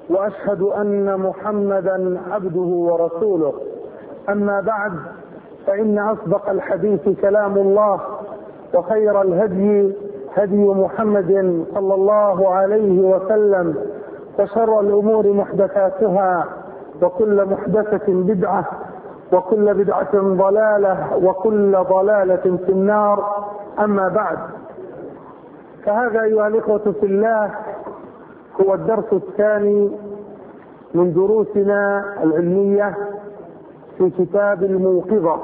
وأشهد أن محمدا عبده ورسوله. أما بعد، فإن أصدق الحديث كلام الله، وخير الهدي هدي محمد صلى الله عليه وسلم، وشر الأمور محدثاتها، وكل محدثة بدعة، وكل بدعة ضلالة، وكل ضلالة في النار. أما بعد، فهذا أيها الإخوة في الله هو الدرس الثاني من دروسنا العلمية في كتاب الموقظة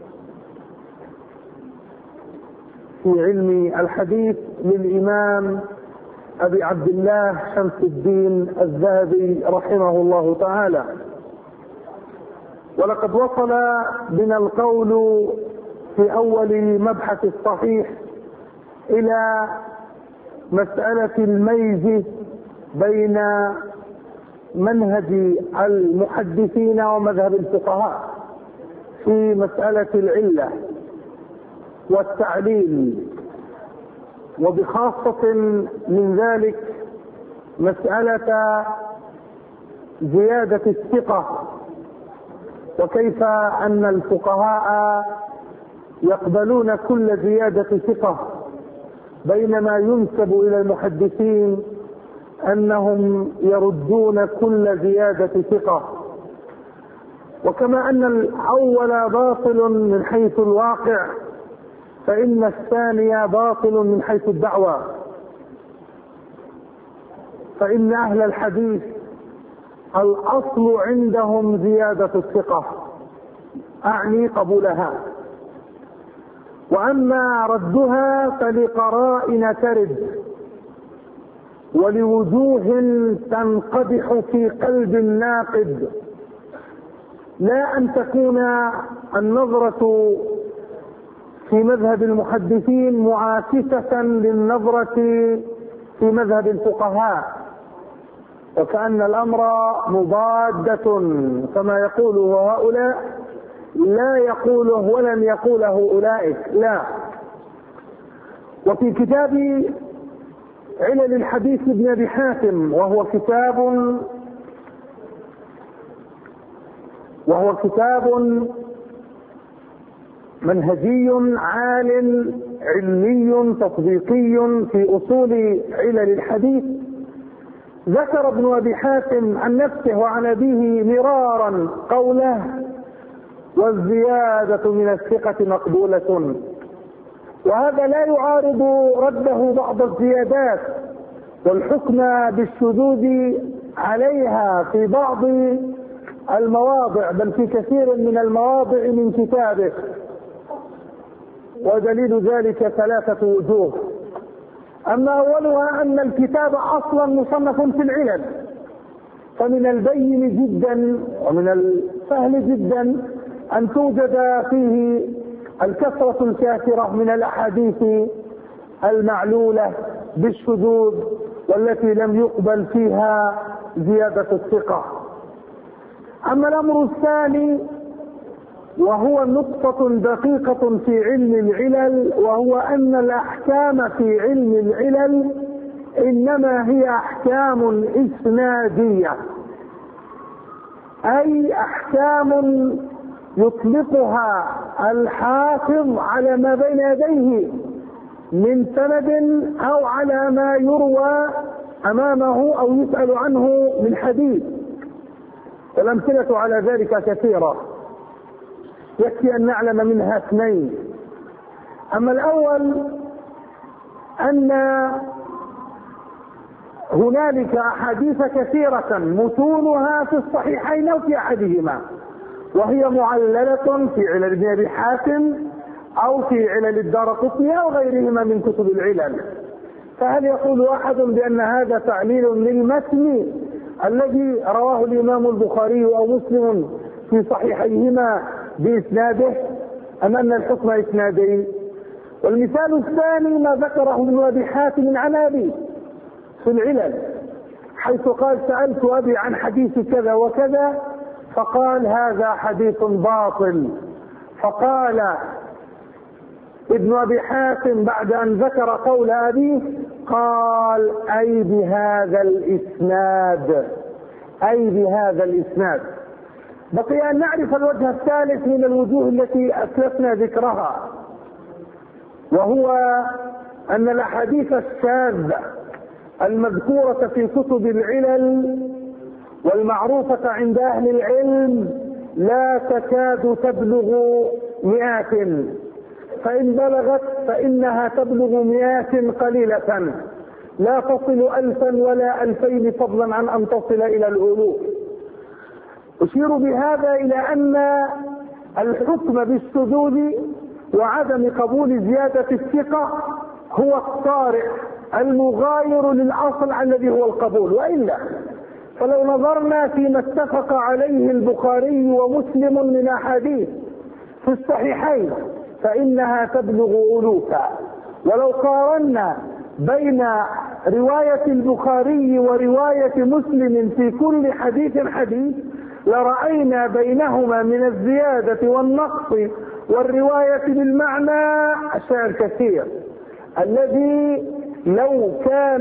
في علم الحديث للإمام أبي عبد الله شمس الدين الذهبي رحمه الله تعالى. ولقد وصل بنا القول في أول مبحث الصحيح إلى مسألة الميز بين منهج المحدثين ومذهب الفقهاء في مسألة العلة والتعليل، وبخاصة من ذلك مسألة زيادة الثقة، وكيف أن الفقهاء يقبلون كل زيادة ثقة، بينما ينسب إلى المحدثين أنهم يردون كل زيادة ثقة. وكما أن الأول باطل من حيث الواقع، فإن الثاني باطل من حيث الدعوة. فإن أهل الحديث الأصل عندهم زيادة الثقة، أعني قبولها، وأما ردها فلقرائن ترد، ولوجوه تنقدح في قلب الناقد، لا أن تكون النظرة في مذهب المحدثين معاكسة للنظرة في مذهب الفقهاء، وكأن الأمر مضادة كما يقوله هؤلاء لا يقوله ولن يقوله أولئك، لا. وفي كتاب علل الحديث ابن أبي حاتم، وهو كتاب منهجي عال علمي تطبيقي في أصول علل الحديث، ذكر ابن أبي حاتم عن نفسه وعن أبيه مرارا قوله: والزيادة من الثقة مقبولة. وهذا لا يعارض رده بعض الزيادات والحكم بالشذوذ عليها في بعض المواضع، بل في كثير من المواضع من كتابه. ودليل ذلك 3 وجوه. أما أولها أن الكتاب أصلا مصنف في العلل، فمن البين جدا ومن السهل جدا أن توجد فيه الكثرة الكاثرة من الأحاديث المعلولة بالشذوذ، والتي لم يقبل فيها زيادة الثقة. أما الأمر الثاني، وهو نقطة دقيقة في علم العلل، وهو أن الأحكام في علم العلل إنما هي أحكام إسنادية، أي أحكام يطلقها الحافظ على ما بين يديه من سند، أو على ما يروى أمامه أو يسأل عنه من حديث. والأمثلة على ذلك كثيرة، يكفي أن نعلم منها 2. أما الأول أن هنالك أحاديث كثيرة متونها في الصحيحين أو في أحدهما، وهي معللة في علل ابن أبي حاتم أو في علل الدارقطني أو غيرهما من كتب العلل. فهل يقول أحد بأن هذا تعليل للمتن الذي رواه الإمام البخاري أو مسلم في صحيحيهما بإسناده، أم أن الحكم إسنادي؟ والمثال الثاني ما ذكره ابن أبي حاتم عن أبي في العلل، حيث قال: سألت أبي عن حديث كذا وكذا، فقال: هذا حديث باطل. فقال ابن أبي حاتم بعد أن ذكر قول أبيه، قال: أي بهذا الإسناد. أي بهذا الإسناد. بقي أن نعرف الوجه الثالث من الوجوه التي أسلفنا ذكرها، وهو أن الأحاديث الشاذة المذكورة في كتب العلل والمعروفة عند أهل العلم لا تكاد تبلغ 100، فإن بلغت فإنها تبلغ 100 قليلة، لا تصل 1000 ولا 2000 فضلا عن أن تصل إلى الألوف. أشير بهذا إلى أن الحكم بالشذوذ وعدم قبول زيادة الثقة هو الطارئ المغاير للأصل الذي هو القبول، وإلا فلو نظرنا فيما اتفق عليه البخاري ومسلم من أحاديث في الصحيحين فإنها تبلغ ألوفا، ولو قارنا بين رواية البخاري ورواية مسلم في كل حديث لرأينا بينهما من الزيادة والنقص والرواية بالمعنى أشياء كثير، الذي لو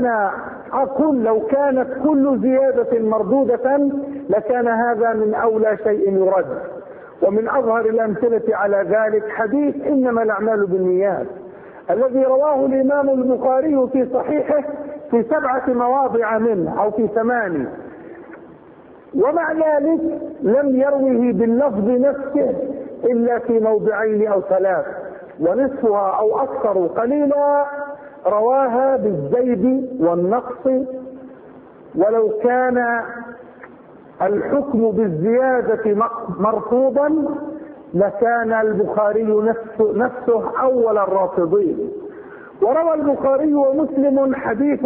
كانت كل زيادة مردودة لكان هذا من أولى شيء يرد. ومن أظهر الأمثلة على ذلك حديث إنما الأعمال بالنيات الذي رواه الإمام البخاري في صحيحه في 7 مواضع منه أو في 8، ومع ذلك لم يروه باللفظ نفسه إلا في موضعين أو 3، ونصفها أو أكثر قليلا رواها بالزيد والنقص. ولو كان الحكم بالزيادة مرفوضا لكان البخاري نفسه أول الرافضين. وروى البخاري ومسلم حديث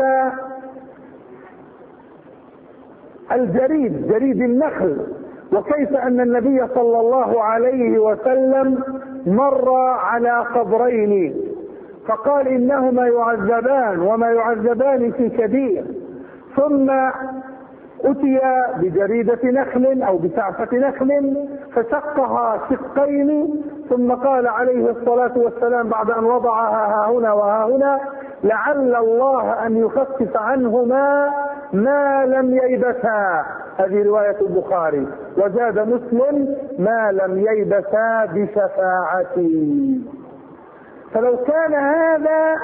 جريد النخل، وكيف أن النبي صلى الله عليه وسلم مر على قبرين فقال إنهما يعذبان وما يعذبان في كبير، ثم أتي بجريدة نخل أو بسعفة نخل فشقها شقين، ثم قال عليه الصلاة والسلام بعد أن وضعها ها هنا وها هنا لعل الله أن يخفف عنهما ما لم ييبسا. هذه رواية البخاري. وزاد مسلم ما لم ييبسا بشفاعتي. فلو كان هذا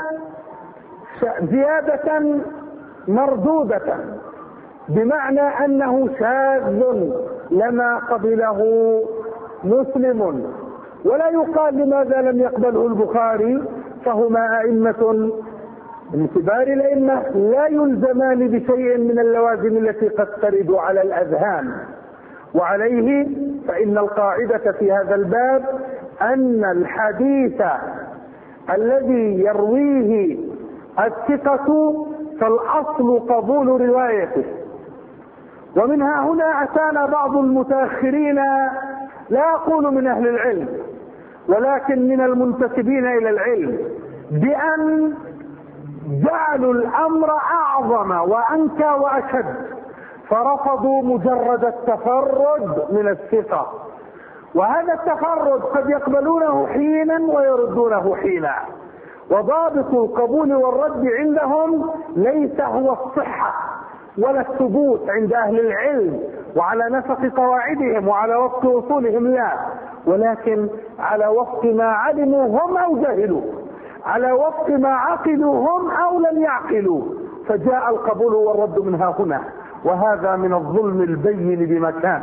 زيادة مردودة بمعنى أنه شاذ لما قبله مسلم، ولا يقال لماذا لم يقبله البخاري، فهما أئمة من كبار الأئمة لا يلزمان بشيء من اللوازم التي قد ترد على الأذهان. وعليه فإن القاعدة في هذا الباب أن الحديث الذي يرويه الثقة فالأصل قبول روايته. ومنها هنا أتانا بعض المتأخرين، لا أقول من أهل العلم ولكن من المنتسبين إلى العلم، بأن جعلوا الأمر أعظم وأنكى وأشد، فرفضوا مجرد التفرد من الثقة. وهذا التفرد قد يقبلونه حينا ويردونه حينا، وضابط القبول والرد عندهم ليس هو الصحة ولا الثبوت عند أهل العلم وعلى نسق قواعدهم وعلى وفق أصولهم، لا، ولكن على وفق ما علموا هم أو جهلوا، على وفق ما عقلوا هم أو لم يعقلوا، فجاء القبول والرد منها هنا، وهذا من الظلم البين بمكان.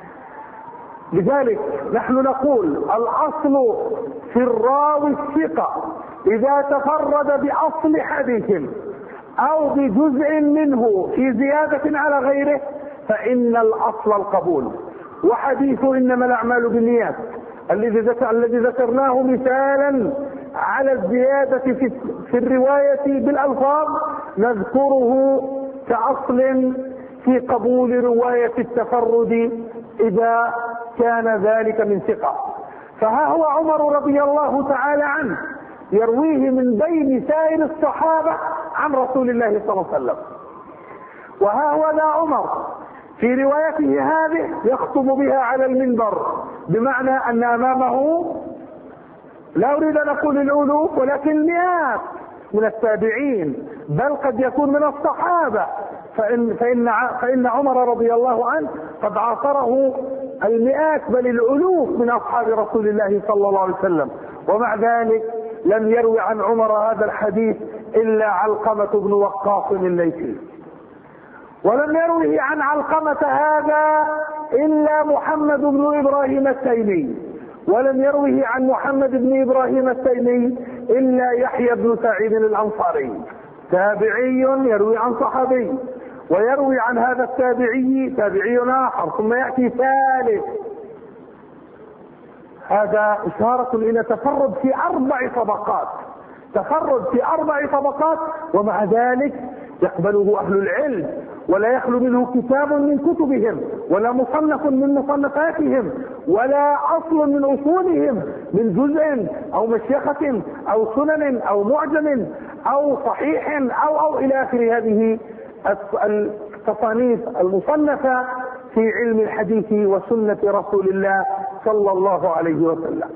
لذلك نحن نقول الأصل في الراوي الثقة إذا تفرد بأصل حديث أو بجزء منه في زيادة على غيره فإن الأصل القبول. وحديث إنما الأعمال بالنيات الذي ذكرناه مثالا على الزيادة في الرواية بالألفاظ نذكره كأصل في قبول رواية التفرد إذا كان ذلك من ثقة. فها هو عمر رضي الله تعالى عنه يرويه من بين سائر الصحابة عن رسول الله صلى الله عليه وسلم، وها هو ذا عمر في روايته هذه يخطب بها على المنبر، بمعنى أن أمامه لا أريد أن أقول الألوف ولكن مئات من التابعين، بل قد يكون من الصحابة، فإن عمر رضي الله عنه قد عاصره المئات بل الألوف من أصحاب رسول الله صلى الله عليه وسلم، ومع ذلك لم يروي عن عمر هذا الحديث إلا علقمة بن وقاص الليثي، ولم يروه عن علقمة هذا إلا محمد بن إبراهيم التيمي، ولم يروه عن محمد بن إبراهيم التيمي إلا يحيى بن سعيد الأنصاري، تابعي يروي عن صحابي، ويروي عن هذا التابعي تابعي آخر، ثم يأتي ثالث. هذا إشارة إلى تفرد في 4 طبقات، تفرد في 4 طبقات، ومع ذلك يقبله أهل العلم، ولا يخلو منه كتاب من كتبهم، ولا مصنف من مصنفاتهم، ولا أصل من أصولهم، من جزء أو مشيخة أو سنن أو معجم أو صحيح أو إلى آخر هذه التصانيف المصنفة في علم الحديث وسنة رسول الله صلى الله عليه وسلم.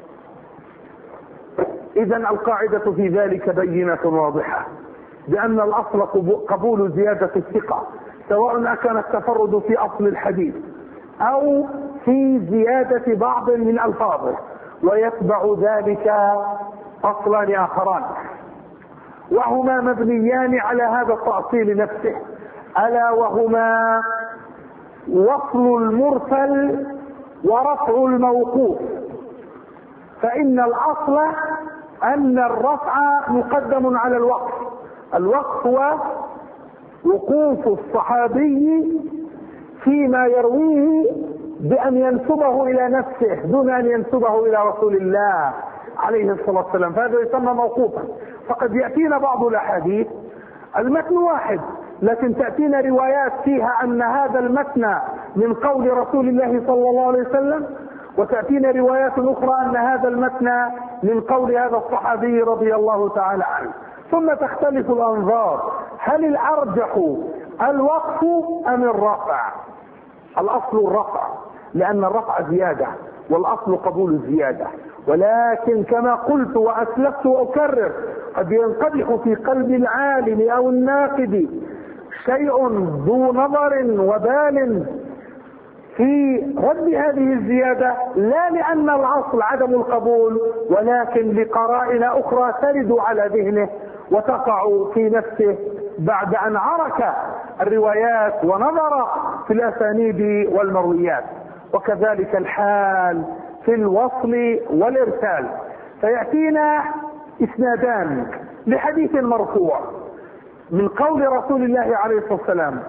إذن القاعدة في ذلك بينة واضحة، بأن الأصل قبول زيادة الثقة، سواء كان التفرد في أصل الحديث أو في زيادة بعض من ألفاظه، ويتبع ذلك أصلان آخران، وهما مبنيان على هذا التأصيل نفسه، ألا وهما وصل المرسل ورفع الموقوف. فإن الأصل أن الرفع مقدم على الوقف، الوقف هو وقوف الصحابي فيما يرويه بأن ينسبه إلى نفسه دون أن ينسبه إلى رسول الله عليه الصلاة والسلام، فهذا يسمى موقوفا. فقد يأتينا بعض الأحاديث المتن واحد، لكن تأتينا روايات فيها أن هذا المتن من قول رسول الله صلى الله عليه وسلم، وتأتينا روايات أخرى أن هذا المتن من قول هذا الصحابي رضي الله تعالى عنه، ثم تختلف الأنظار، هل الأرجح الوقف أم الرفع؟ الأصل الرفع، لأن الرفع زيادة والأصل قبول الزيادة، ولكن كما قلت وأسلفت وأكرر، قد ينقدح في قلب العالم أو الناقد شيء ذو نظر وبال في رد هذه الزيادة، لا لأن الأصل عدم القبول، ولكن لقرائن أخرى ترد على ذهنه وتقع في نفسه بعد أن عرك الروايات ونظر في الأسانيد والمرويات. وكذلك الحال في الوصل والإرسال، فيأتينا إسنادان لحديث مرفوع من قول رسول الله عليه الصلاة والسلام،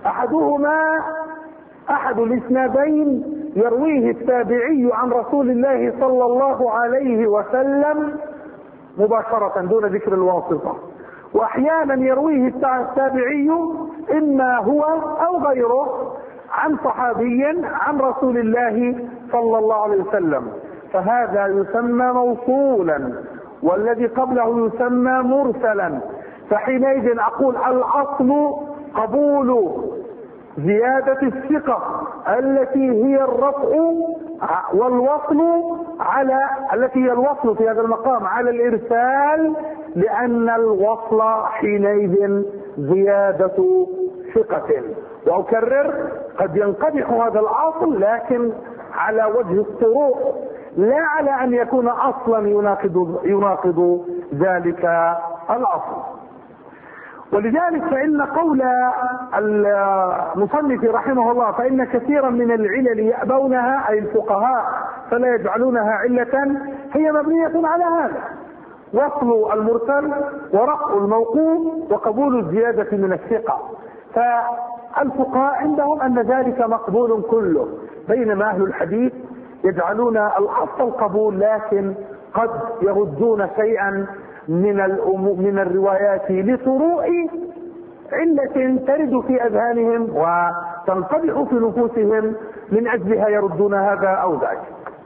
أحد الإسنادين يرويه التابعي عن رسول الله صلى الله عليه وسلم مباشرة دون ذكر الواسطة، وأحيانا يرويه التابعي إما هو أو غيره عن صحابي عن رسول الله صلى الله عليه وسلم، فهذا يسمى موصولا، والذي قبله يسمى مرسلا. فحينئذ أقول الأصل قبول زيادة الثقة التي هي الرفع، والوصل على التي هي الوصل في هذا المقام على الإرسال، لأن الوصل حينئذ زيادة ثقة. وأكرر، قد ينقدح هذا الأصل لكن على وجه الطرق، لا على أن يكون أصلا يناقض ذلك الأصل. ولذلك فإن قول المصنف رحمه الله فإن كثيرا من العلل يأبونها، أي الفقهاء، فلا يجعلونها علة، هي مبنية على هذا: وصل المرسل ورفع الموقوف وقبول الزيادة من الثقة. فالفقهاء عندهم أن ذلك مقبول كله، بينما أهل الحديث يجعلون الأصل القبول، لكن قد يردون شيئا من الروايات لطروء علة ترد في أذهانهم وتنقدح في نفوسهم، من أجلها يردون هذا أو ذاك.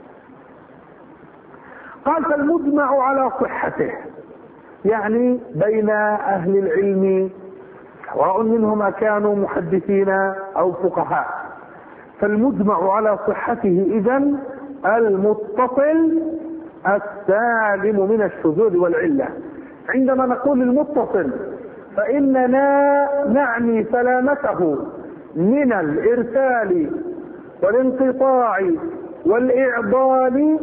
قال: فالمجمع على صحته، يعني بين أهل العلم سواء منهم كانوا محدثين أو فقهاء، فالمجمع على صحته إذن المتصل السالم من الشذوذ والعلة. عندما نقول المتصل فإننا نعني سلامته من الإرسال والانقطاع والإعضال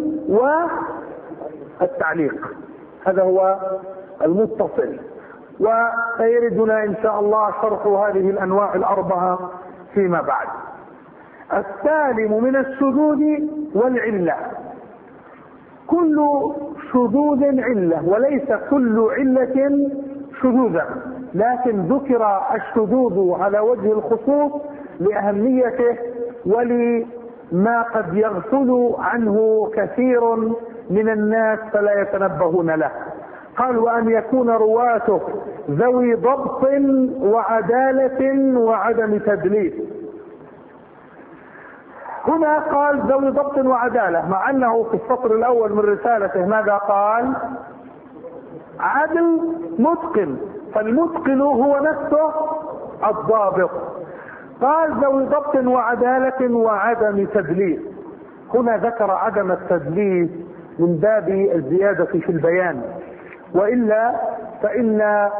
والتعليق. هذا هو المتصل. وسيردنا إن شاء الله شرح هذه الأنواع الأربعة فيما بعد. السالم من الشذوذ والعلة. كل شذوذ علة وليس كل علة شذوذا، لكن ذكر الشذوذ على وجه الخصوص لأهميته ولما قد يغفل عنه كثير من الناس فلا يتنبهون له. قال: وأن يكون رواته ذوي ضبط وعدالة وعدم تدليس. هنا قال ذوي ضبط وعدالة، مع أنه في السطر الأول من رسالته ماذا قال؟ عدل متقن، فالمتقن هو نفسه الضابط. قال ذوي ضبط وعدالة وعدم تدليس. هنا ذكر عدم التدليس من باب الزيادة في البيان، وإلا فإن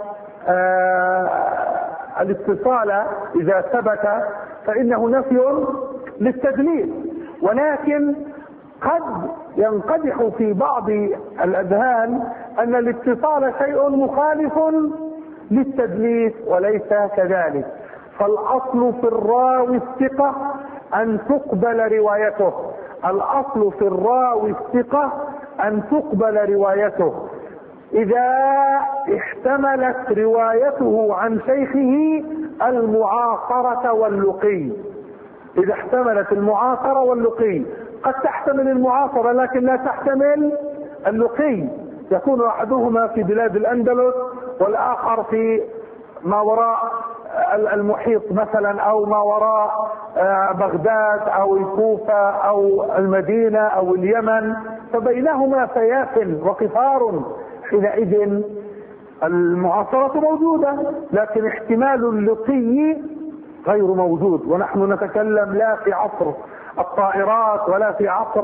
الاتصال إذا ثبت فإنه نفي للتدليس، ولكن قد ينقدح في بعض الأذهان أن الاتصال شيء مخالف للتدليس، وليس كذلك. فالأصل في الراوي الثقة أن تقبل روايته، الأصل في الراوي الثقة أن تقبل روايته إذا احتملت روايته عن شيخه المعاصرة واللقي. إذا احتملت المعاصرة واللقي، قد تحتمل المعاصرة لكن لا تحتمل اللقي، يكون أحدهما في بلاد الأندلس والآخر في ما وراء المحيط مثلا، أو ما وراء بغداد أو الكوفة أو المدينة أو اليمن، فبينهما فياف وقفار. حينئذ المعاصرة موجودة لكن احتمال اللقي غير موجود. ونحن نتكلم لا في عصر الطائرات ولا في عصر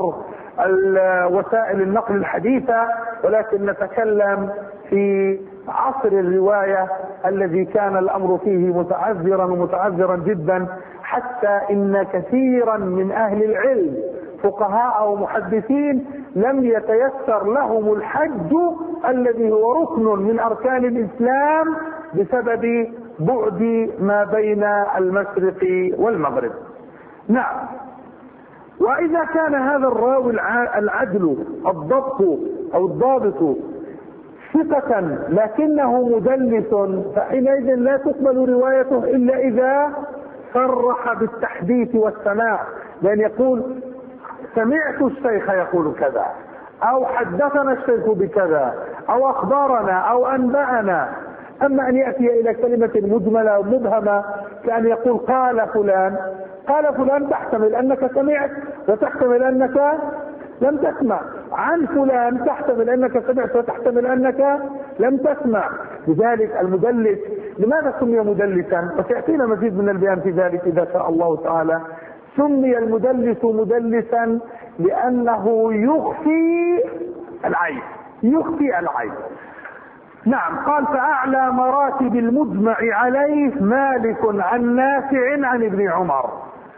وسائل النقل الحديثة، ولكن نتكلم في عصر الرواية الذي كان الأمر فيه متعذرا ومتعذرا جدا، حتى إن كثيرا من أهل العلم فقهاء أو محدثين لم يتيسر لهم الحج الذي هو ركن من أركان الإسلام بسبب بعد ما بين المشرق والمغرب. نعم. وإذا كان هذا الراوي العدل الضبط أو الضابط ثقة لكنه مدلس، فحينئذ لا تقبل روايته إلا إذا صرح بالتحديث والسماع، لأن يقول سمعت الشيخ يقول كذا، أو حدثنا الشيخ بكذا، أو أخبرنا، أو أنبأنا. أما أن يأتي إلى كلمة مجملة مبهمة كأن يقول قال فلان، قال فلان تحتمل أنك سمعت وتحتمل أنك لم تسمع، عن فلان تحتمل أنك سمعت وتحتمل أنك لم تسمع. لذلك المدلس لماذا سمي مدلسا؟ وسيأتينا مزيد من البيان في ذلك إذا شاء الله تعالى. سمي المدلس مدلسا لأنه يخفي العيب، يخفي العيب. نعم. قال فأعلى مراتب المجمع عليه مالك عن نافع عن ابن عمر.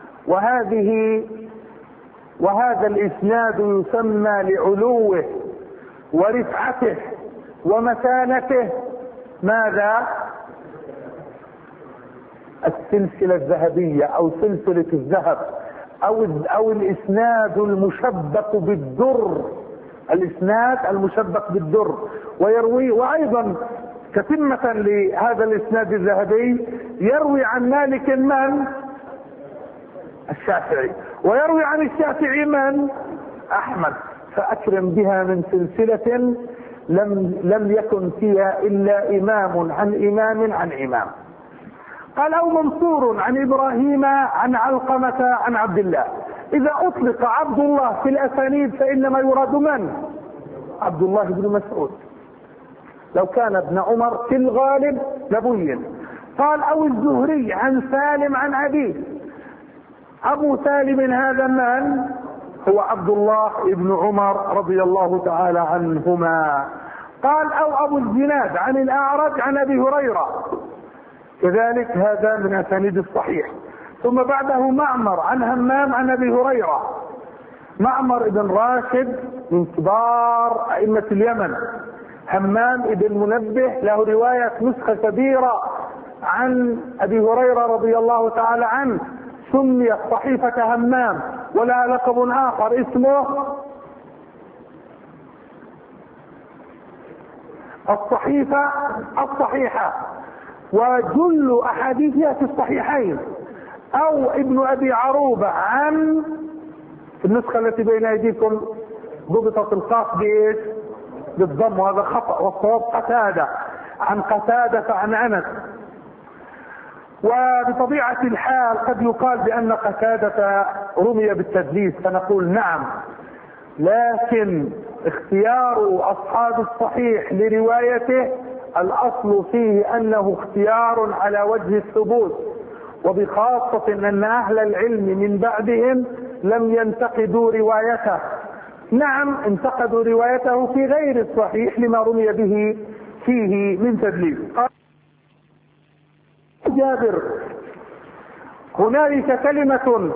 وهذا الإسناد يسمى لعلوه ورفعته ومتانته ماذا؟ السلسلة الذهبية أو سلسلة الذهب، أو الإسناد المشبك بالدر، الإسناد المشبك بالدر. ويروي، وأيضا كتمة لهذا الإسناد الذهبي يروي عن مالك من؟ الشافعي، ويروي عن الشافعي من؟ أحمد. فأكرم بها من سلسلة لم يكن فيها إلا إمام عن إمام عن إمام. قال أو منصور عن إبراهيم عن علقمة عن عبد الله. إذا أطلق عبد الله في الأسانيد فإنما يراد من؟ عبد الله بن مسعود. لو كان ابن عمر في الغالب لبين. قال أو الزهري عن سالم عن أبيه. أبو سالم هذا من؟ هو عبد الله بن عمر رضي الله تعالى عنهما. قال أو أبو الزناد عن الأعرج عن أبي هريرة، كذلك هذا من أسانيد الصحيح. ثم بعده معمر عن همام عن أبي هريرة. معمر بن راشد من كبار أئمة اليمن. همام بن منبه له رواية نسخة كبيرة عن أبي هريرة رضي الله تعالى عنه، سميت صحيفة همام، ولها لقب آخر اسمه الصحيفة الصحيحة، وجل أحاديثها في الصحيحين. أو ابن أبي عروبة عن، في النسخة التي بين أيديكم ضبطت القاف بإيش؟ بالضم، وهذا خطأ، والصواب قتادة عن قتادة عن أنس. وبطبيعة الحال قد يقال بأن قتادة رمي بالتدليس، فنقول نعم، لكن اختيار أصحاب الصحيح لروايته الأصل فيه أنه اختيار على وجه الثبوت، وبخاصة أن أهل العلم من بعدهم لم ينتقدوا روايته. نعم انتقدوا روايته في غير الصحيح لما رمي به فيه من تدليس. قال جابر: هنالك كلمة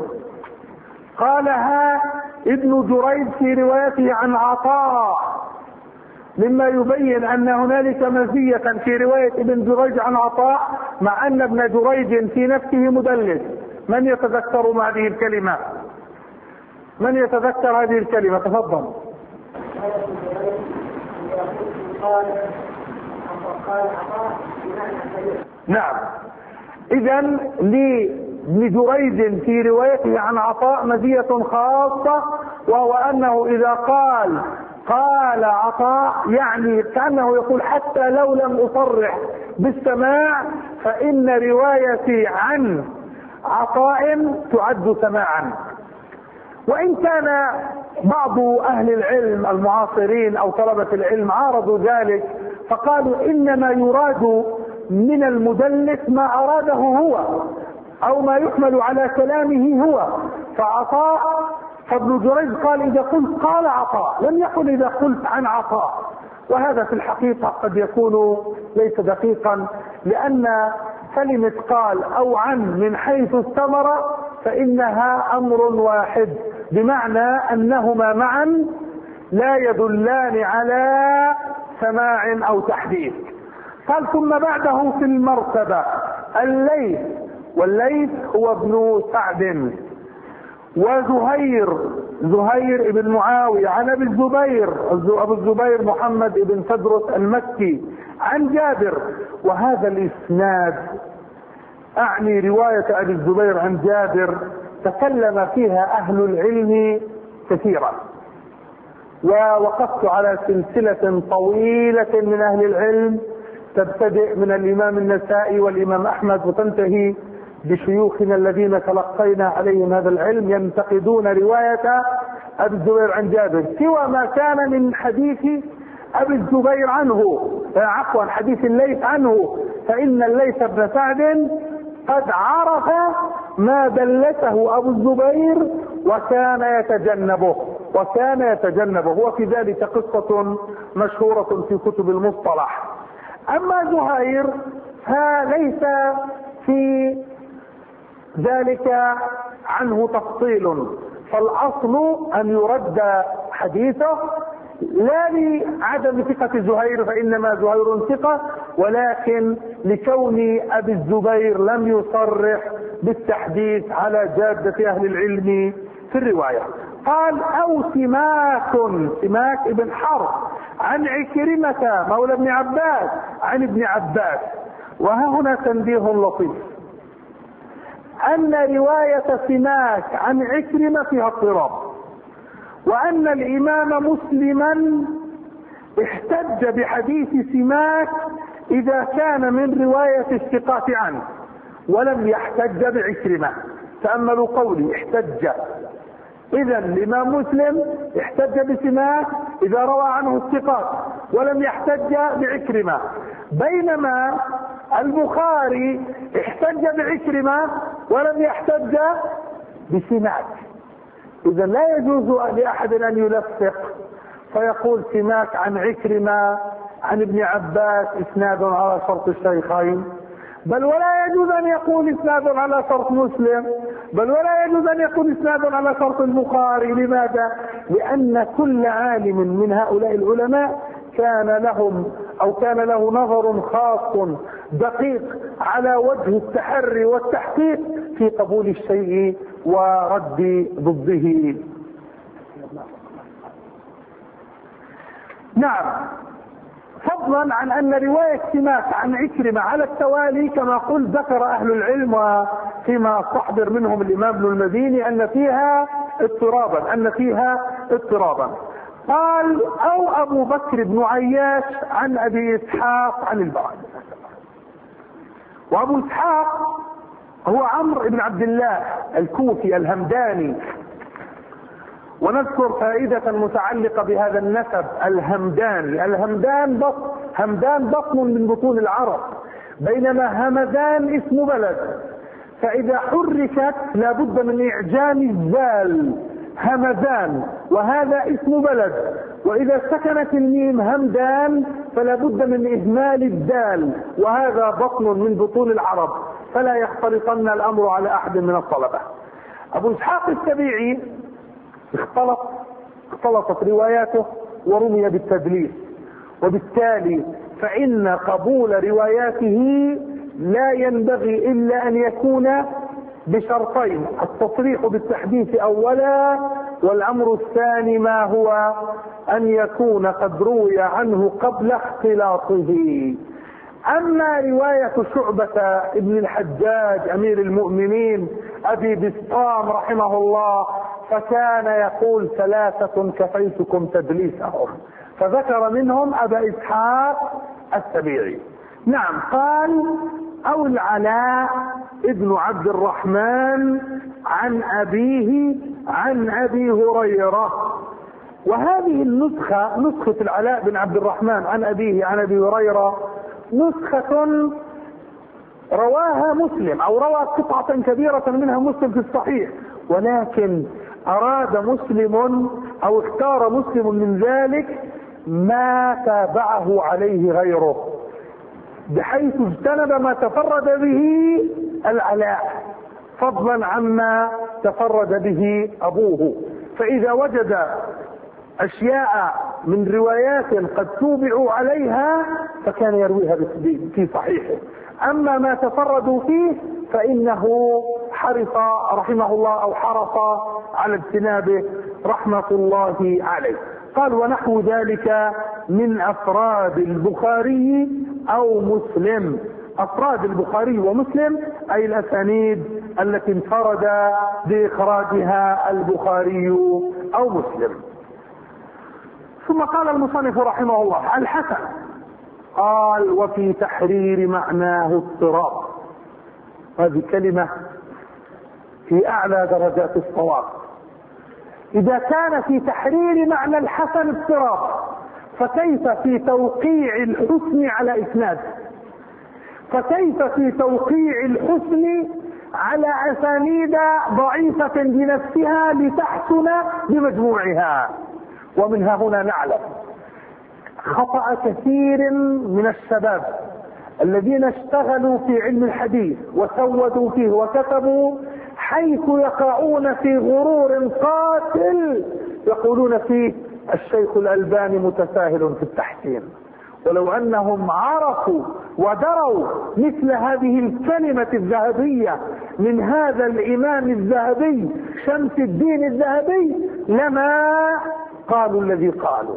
قالها ابن جريج في روايته عن عطاء، مما يبين أن هنالك مزية في رواية ابن جريج عن عطاء، مع أن ابن جريج في نفسه مدلس. من يتذكر هذه الكلمة؟ من يتذكر هذه الكلمة؟ تفضل. نعم، إذا لابن جريج في روايته عن عطاء مزية خاصة، وهو أنه إذا قال عطاء يعني كأنه يقول حتى لو لم أصرح بالسماع فإن روايتي عن عطاء تعد سماعا. وإن كان بعض أهل العلم المعاصرين أو طلبة العلم عارضوا ذلك، فقالوا إنما يراد من المدلس ما أراده هو أو ما يحمل على كلامه هو. فابن جريج قال إذا قلت قال عطاء، لم يقل إذا قلت عن عطاء، وهذا في الحقيقة قد يكون ليس دقيقا، لأن كلمة قال أو عن من حيث الثمرة فإنها أمر واحد، بمعنى أنهما معا لا يدلان على سماع أو تحديث. قال ثم بعده في المرتبة الليث، والليث هو ابن سعد، وزهير بن معاوية عن أبي الزبير محمد بن تدرس المكي عن جابر. وهذا الإسناد أعني رواية أبي الزبير عن جابر تكلم فيها أهل العلم كثيرا، ووقفت على سلسلة طويلة من أهل العلم تبتدئ من الإمام النسائي والإمام أحمد وتنتهي بشيوخنا الذين تلقينا عليهم هذا العلم ينتقدون رواية أبي الزبير عن جابر، سوى ما كان من حديث أبي الزبير عنه، عفوا حديث الليث عنه، فإن الليث بن سعد قد عرف ما دلته أبو الزبير وكان يتجنبه، وفي ذلك قصة مشهورة في كتب المصطلح. أما زهير فليس في ذلك عنه تفصيل، فالأصل أن يرد حديثه لا لعدم ثقة زهير، فإنما زهير ثقة، ولكن لكون أبي الزبير لم يصرح بالتحديث على جادة أهل العلم في الرواية. قال أو سماك ابن حرب عن عكرمة مولى ابن عباس عن ابن عباس. وها هنا تنبيه لطيف، أن رواية سماك عن عكرمة فيها اضطراب، وأن الإمام مسلما احتج بحديث سماك إذا كان من رواية الثقات عنه، ولم يحتج بعكرمة. تأملوا قولي احتج، إذا الإمام مسلم احتج بسماك إذا روى عنه الثقات ولم يحتج بعكرمة، بينما البخاري احتج بعكرمة ولم يحتج بسماك. إذا لا يجوز لأحد أن يلفق فيقول سماك عن عكرمة عن ابن عباس إسناد على شرط الشيخين، بل ولا يجوز أن يكون إسناد على شرط مسلم، بل ولا يجوز أن يكون إسناد على شرط البخاري. لماذا؟ لأن كل عالم من هؤلاء العلماء كان له نظر خاص دقيق على وجه التحري والتحقيق في قبول الشيء ورد ضده. نعم، فضلا عن أن رواية سماك عن عكرمة على التوالي كما قلت ذكر أهل العلم وفيما استحضر منهم الإمام ابن المديني أن فيها اضطرابا. قال أو أبو بكر بن عياش عن أبي إسحاق عن البراء. وأبو إسحاق هو عمرو بن عبد الله الكوفي الهمداني. ونذكر فائدة متعلقة بهذا النسب الهمداني. همدان بطن من بطون العرب، بينما همدان اسم بلد، فإذا حركت لابد من إعجام الزال همدان، وهذا اسم بلد. وإذا سكنت الميم همدان فلا بد من إهمال الدال، وهذا بطن من بطون العرب، فلا يختلطن الأمر على أحد من الطلبة. أبو إسحاق السبيعي اختلطت رواياته ورمي بالتدليس، وبالتالي فإن قبول رواياته لا ينبغي إلا أن يكون بشرطين: التصريح بالتحديث أولا، والأمر الثاني ما هو أن يكون قد روي عنه قبل اختلاطه. أما رواية شعبة ابن الحجاج أمير المؤمنين أبي بسطام رحمه الله فكان يقول 3 كفيتكم تدليسهم، فذكر منهم أبا إسحاق السبيعي. نعم، قال أو العلاء ابن عبد الرحمن عن أبيه عن أبي هريرة. وهذه النسخة، نسخة العلاء بن عبد الرحمن عن أبيه عن أبي هريرة، نسخة رواها مسلم، أو روى قطعة كبيرة منها مسلم في الصحيح، ولكن أراد مسلم أو اختار مسلم من ذلك ما تابعه عليه غيره، بحيث اجتنب ما تفرد به العلاء فضلا عما تفرد به أبوه. فإذا وجد أشياء من روايات قد توبعوا عليها فكان يرويها في صحيحه. أما ما تفردوا فيه فإنه حرص رحمه الله أو حرص على اجتنابه رحمة الله عليه. قال ونحو ذلك من أفراد البخاري أو مسلم. أفراد البخاري ومسلم أي الأسانيد التي انفرد بإخراجها البخاري أو مسلم. ثم قال المصنف رحمه الله الحسن، قال وفي تحرير معناه اضطراب. هذه كلمة في أعلى درجات الصواب. إذا كان في تحرير معنى الحسن اضطراب، فكيف في توقيع الحسن على إسناد؟ فكيف في توقيع الحسن على أسانيد ضعيفة بنفسها لتحسن بمجموعها؟ ومنها هنا نعلم خطأ كثير من الشباب الذين اشتغلوا في علم الحديث وسودوا فيه وكتبوا، حيث يقعون في غرور قاتل يقولون فيه الشيخ الألباني متساهل في التحسين. ولو أنهم عرفوا ودروا مثل هذه الكلمة الذهبية من هذا الإمام الذهبي شمس الدين الذهبي لما قالوا الذي قالوا.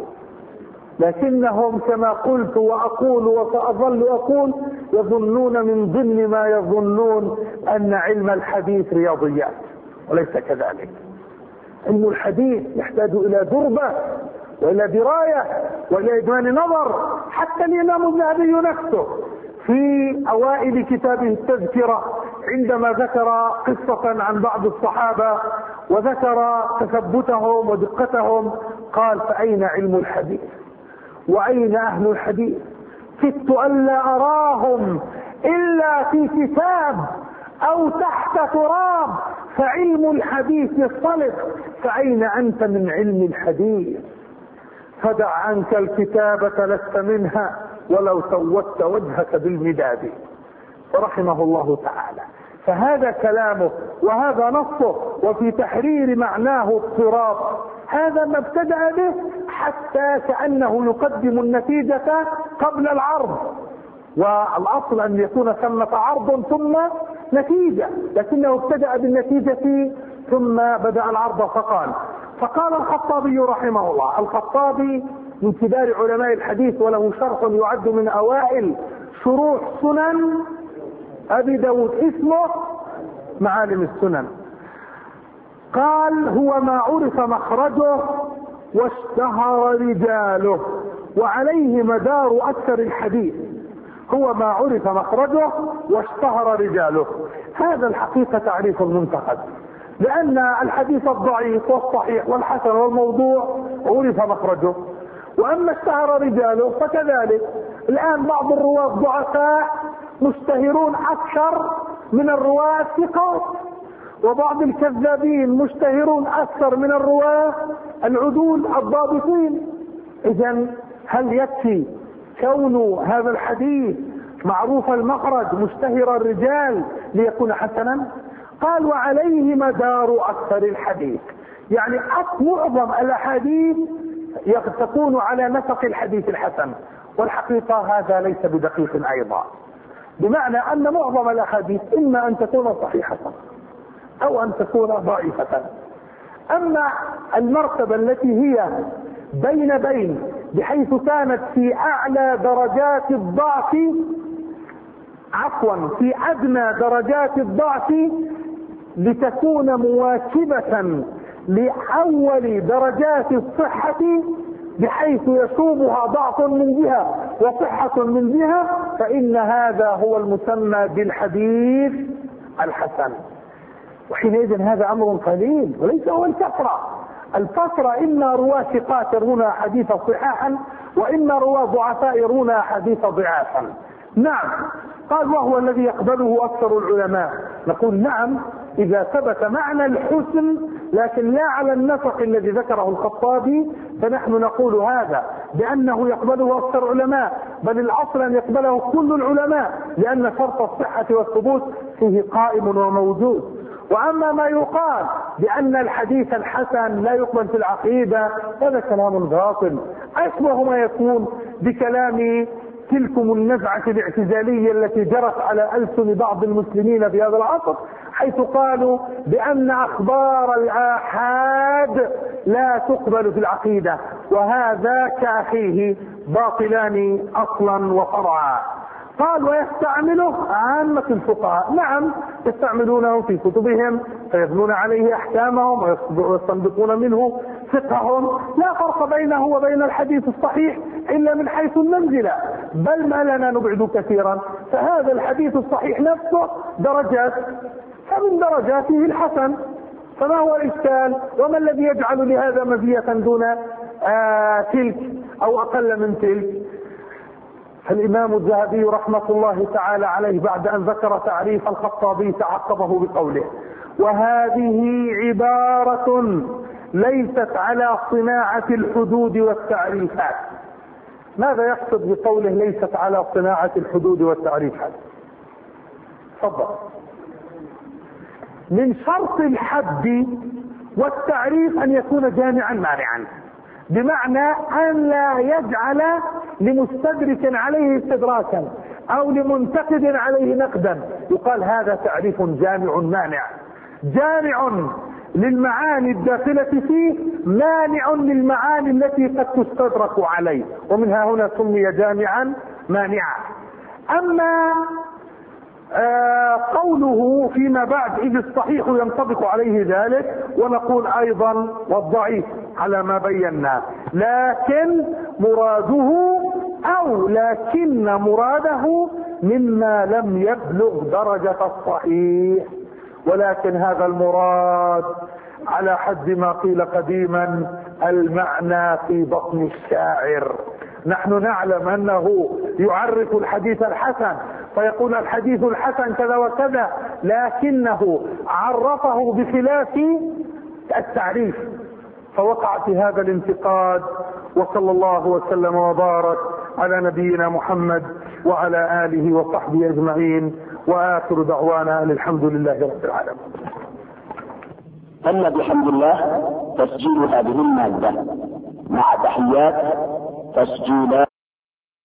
لكنهم كما قلت وأقول وسأظل أقول يظنون من ضمن ما يظنون أن علم الحديث رياضيات، وليس كذلك. علم الحديث يحتاج إلى دربة وإلى دراية وإلى إدمان نظر. حتى الإمام الذهبي نفسه في أوائل كتابه التذكرة عندما ذكر قصة عن بعض الصحابة وذكر تثبتهم ودقتهم قال فأين علم الحديث وأين أهل الحديث؟ كدت ألا أراهم إلا في كتاب أو تحت تراب، فعلم الحديث يصطلح، فأين أنت من علم الحديث؟ فدع عنك الكتابة لست منها ولو سودت وجهك بالمداد، رحمه الله تعالى. فهذا كلامه وهذا نصه، وفي تحرير معناه اضطراب. هذا ما ابتدأ به حتى كأنه يقدم النتيجة قبل العرض، والأصل أن يكون ثمة عرض ثم نتيجة، لكنه ابتدأ بالنتيجة ثم بدأ العرض فقال الخطابي رحمه الله. الخطابي من كبار علماء الحديث، وله شرح يعد من أوائل شروح سنن أبي داود اسمه معالم السنن. قال: هو ما عرف مخرجه واشتهر رجاله وعليه مدار أكثر الحديث. هو ما عرف مخرجه واشتهر رجاله، هذا الحقيقة تعريف المنتقد، لأن الحديث الضعيف والصحيح والحسن والموضوع عرف مخرجه، وأما اشتهر رجاله فكذلك. الآن بعض الرواة ضعفاء مشتهرون أكثر من الرواة الثقات، وبعض الكذابين مشتهرون أكثر من الرواة العدول الضابطين. إذن هل يكفي كون هذا الحديث معروف المخرج مشتهر الرجال ليكون حسنا؟ قال: وعليه مدار أكثر الحديث، يعني معظم الأحاديث تكون على نسق الحديث الحسن، والحقيقة هذا ليس بدقيق أيضا، بمعنى أن معظم الأحاديث إما أن تكون صحيحة أو أن تكون ضعيفة. أما المرتبة التي هي بين بحيث كانت في أعلى درجات الضعف، في أدنى درجات الضعف، لتكون مواكبة لأول درجات الصحة بحيث يشوبها ضعف من جهة وصحة من جهة، فإن هذا هو المسمى بالحديث الحسن. وحينئذ هذا أمر قليل وليس هو الكثرة. إما رواة ثقات يرون أحاديث صحاحا، وإما رواة ضعفاء يرون أحاديث ضعافا. نعم. قال: وهو الذي يقبله أكثر العلماء. نقول: نعم، إذا ثبت معنى الحسن لكن لا على النسق الذي ذكره الخطابي، فنحن نقول هذا بأنه يقبله أكثر العلماء، بل الأصل أن يقبله كل العلماء، لأن شرط الصحة والثبوت فيه قائم وموجود. وأما ما يقال بأن الحديث الحسن لا يقبل في العقيدة، هذا كلام باطل، أشبه ما يكون بكلام تلكم النزعة الاعتزالية التي جرت على ألسن بعض المسلمين في هذا العصر، حيث قالوا بأن أخبار الآحاد لا تقبل في العقيدة، وهذا كأخيه باطلان أصلا وفرعا. قال: ويستعمله عامة الفقهاء. نعم، يستعملونه في كتبهم فيبنون عليه أحكامهم ويستنبطون منه فقههم. لا فرق بينه وبين الحديث الصحيح إلا من حيث المنزلة، بل ما لنا نبعد كثيرا. فهذا الحديث الصحيح نفسه درجات، فمن درجاته الحسن، فما هو الإشكال؟ وما الذي يجعل لهذا مزية دون تلك أو أقل من تلك؟ فالإمام الذهبي رحمة الله تعالى عليه بعد أن ذكر تعريف الخطابي تعقبه بقوله: وهذه عبارة ليست على صناعة الحدود والتعريفات. ماذا يقصد بقوله ليست على صناعة الحدود والتعريفات؟ تفضل. من شرط الحد والتعريف أن يكون جامعا مانعا، بمعنى أن لا يجعل لمستدرك عليه استدراكا أو لمنتقد عليه نقدا. يقال هذا تعريف جامع مانع، جامع للمعاني الداخلة فيه، مانع للمعاني التي قد تستدرك عليه، ومنها هنا سمي جامعا مانعا. أما قوله فيما بعد: إذ الصحيح ينطبق عليه ذلك، ونقول أيضا والضعيف على ما بينا، لكن مراده مما لم يبلغ درجة الصحيح، ولكن هذا المراد على حد ما قيل قديما المعنى في بطن الشاعر. نحن نعلم أنه يعرف الحديث الحسن فيقول الحديث الحسن كذا وكذا، لكنه عرفه بخلاف التعريف، فوقع في هذا الانتقاد وصلى الله وسلم وبارك على نبينا محمد وعلى آله وصحبه أجمعين، وآخر دعوانا أن الحمد لله رب العالمين. تم بحمد الله تسجيل هذه المادة مع تحيات تسجيلات